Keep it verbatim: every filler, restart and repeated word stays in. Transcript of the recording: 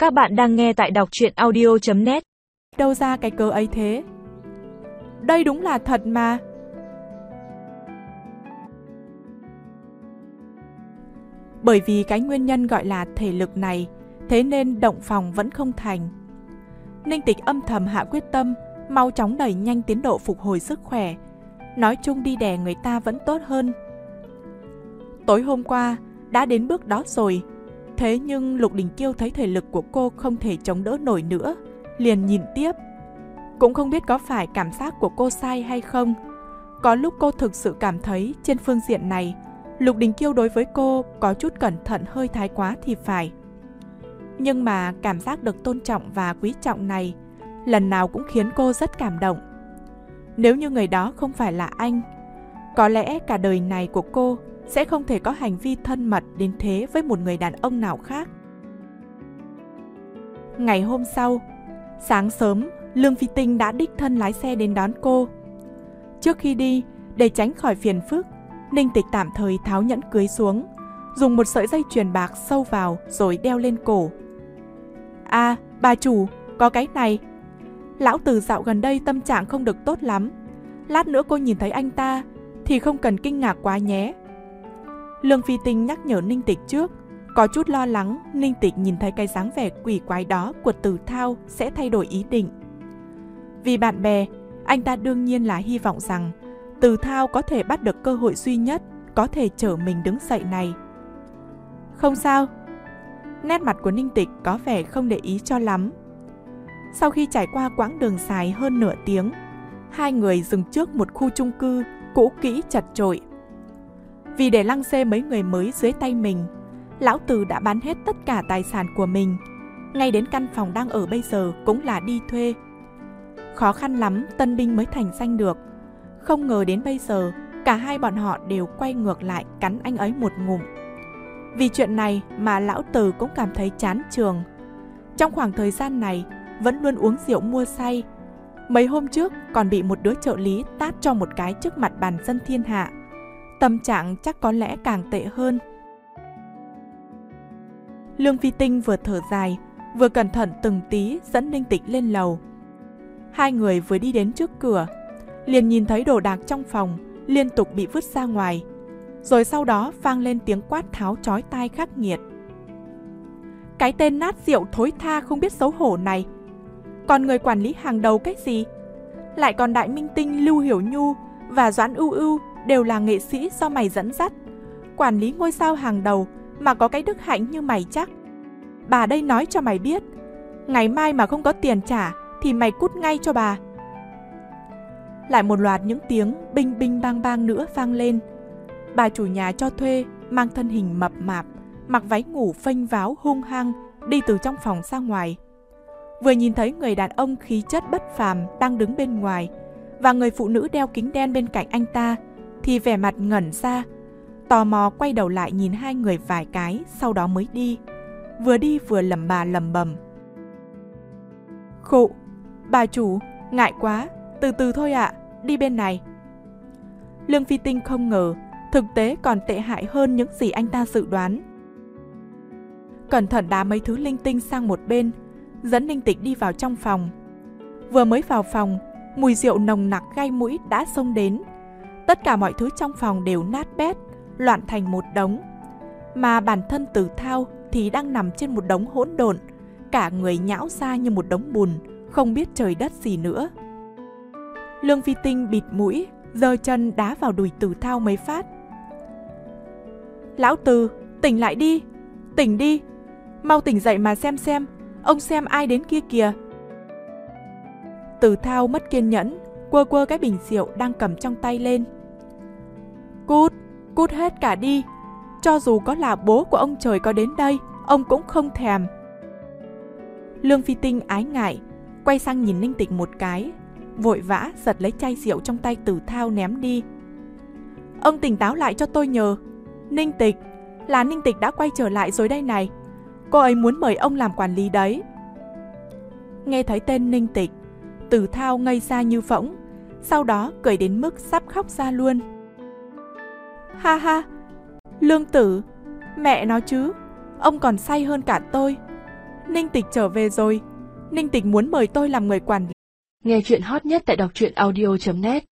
Các bạn đang nghe tại đọc truyện audio chấm net. Đâu ra cái cớ ấy thế? Đây đúng là thật mà. Bởi vì cái nguyên nhân gọi là thể lực này, thế nên động phòng vẫn không thành. Ninh Tịch âm thầm hạ quyết tâm, mau chóng đẩy nhanh tiến độ phục hồi sức khỏe. Nói chung đi đè người ta vẫn tốt hơn. Tối hôm qua, đã đến bước đó rồi. Thế nhưng Lục Đình Kiêu thấy thể lực của cô không thể chống đỡ nổi nữa, liền nhìn tiếp. Cũng không biết có phải cảm giác của cô sai hay không. Có lúc cô thực sự cảm thấy trên phương diện này, Lục Đình Kiêu đối với cô có chút cẩn thận hơi thái quá thì phải. Nhưng mà cảm giác được tôn trọng và quý trọng này, lần nào cũng khiến cô rất cảm động. Nếu như người đó không phải là anh, có lẽ cả đời này của cô sẽ không thể có hành vi thân mật đến thế với một người đàn ông nào khác. Ngày hôm sau, sáng sớm, Lương Phi Tinh đã đích thân lái xe đến đón cô. Trước khi đi, để tránh khỏi phiền phức, Ninh Tịch tạm thời tháo nhẫn cưới xuống, dùng một sợi dây chuyền bạc sâu vào rồi đeo lên cổ. À, bà chủ, có cái này. Lão Từ dạo gần đây tâm trạng không được tốt lắm. Lát nữa cô nhìn thấy anh ta thì không cần kinh ngạc quá nhé. Lương Phi Tinh nhắc nhở Ninh Tịch trước, có chút lo lắng Ninh Tịch nhìn thấy cái dáng vẻ quỷ quái đó của Từ Thao sẽ thay đổi ý định. Vì bạn bè, anh ta đương nhiên là hy vọng rằng Từ Thao có thể bắt được cơ hội duy nhất có thể chở mình đứng dậy này. Không sao. Nét mặt của Ninh Tịch có vẻ không để ý cho lắm. Sau khi trải qua quãng đường dài hơn nửa tiếng, hai người dừng trước một khu chung cư cũ kỹ chật chội. Vì để lăng xê mấy người mới dưới tay mình, Lão Từ đã bán hết tất cả tài sản của mình, ngay đến căn phòng đang ở bây giờ cũng là đi thuê. Khó khăn lắm tân binh mới thành danh được. Không ngờ đến bây giờ, cả hai bọn họ đều quay ngược lại cắn anh ấy một ngụm. Vì chuyện này mà Lão Từ cũng cảm thấy chán chường. Trong khoảng thời gian này, vẫn luôn uống rượu mua say. Mấy hôm trước còn bị một đứa trợ lý tát cho một cái trước mặt bàn dân thiên hạ. Tâm trạng chắc có lẽ càng tệ hơn. Lương Phi Tinh vừa thở dài, vừa cẩn thận từng tí dẫn Ninh Tịch lên lầu. Hai người vừa đi đến trước cửa, liền nhìn thấy đồ đạc trong phòng liên tục bị vứt ra ngoài. Rồi sau đó vang lên tiếng quát tháo chói tai khắc nghiệt. Cái tên nát rượu thối tha không biết xấu hổ này. Còn người quản lý hàng đầu cái gì? Lại còn đại minh tinh Lưu Hiểu Nhu và Doãn Ưu Ưu đều là nghệ sĩ do mày dẫn dắt. Quản lý ngôi sao hàng đầu mà có cái đức hạnh như mày chắc. Bà đây nói cho mày biết, ngày mai mà không có tiền trả thì mày cút ngay cho bà. Lại một loạt những tiếng binh binh bang bang nữa vang lên. Bà chủ nhà cho thuê mang thân hình mập mạp, mặc váy ngủ phênh váo hung hăng đi từ trong phòng ra ngoài. Vừa nhìn thấy người đàn ông khí chất bất phàm đang đứng bên ngoài và người phụ nữ đeo kính đen bên cạnh anh ta thì vẻ mặt ngẩn ra, tò mò quay đầu lại nhìn hai người vài cái, sau đó mới đi. Vừa đi vừa lẩm bà lẩm bẩm. Khụ, bà chủ, ngại quá, từ từ thôi ạ, đi bên này. Lương Phi Tinh không ngờ, thực tế còn tệ hại hơn những gì anh ta dự đoán. Cẩn thận đá mấy thứ linh tinh sang một bên, dẫn Ninh Tịch đi vào trong phòng. Vừa mới vào phòng, mùi rượu nồng nặc gai mũi đã xông đến. Tất cả mọi thứ trong phòng đều nát bét, loạn thành một đống. Mà bản thân Từ Thao thì đang nằm trên một đống hỗn độn, cả người nhão ra như một đống bùn, không biết trời đất gì nữa. Lương Phi Tinh bịt mũi, giơ chân đá vào đùi Từ Thao mấy phát. Lão Từ, tỉnh lại đi, tỉnh đi, mau tỉnh dậy mà xem xem, ông xem ai đến kia kìa. Từ Thao mất kiên nhẫn, quơ quơ cái bình rượu đang cầm trong tay lên. Cút, cút hết cả đi, cho dù có là bố của ông trời có đến đây, ông cũng không thèm. Lương Phi Tinh ái ngại, quay sang nhìn Ninh Tịch một cái, vội vã giật lấy chai rượu trong tay Từ Thao ném đi. Ông tỉnh táo lại cho tôi nhờ. Ninh Tịch, là Ninh Tịch đã quay trở lại rồi đây này. Cô ấy muốn mời ông làm quản lý đấy. Nghe thấy tên Ninh Tịch, Từ Thao ngây ra như phỗng, sau đó cười đến mức sắp khóc ra luôn. Ha ha, Lương Tử, mẹ nó chứ, ông còn say hơn cả tôi. Ninh Tịch trở về rồi. Ninh Tịch muốn mời tôi làm người quản lý. Nghe chuyện hot nhất tại đọc truyện audio chấm net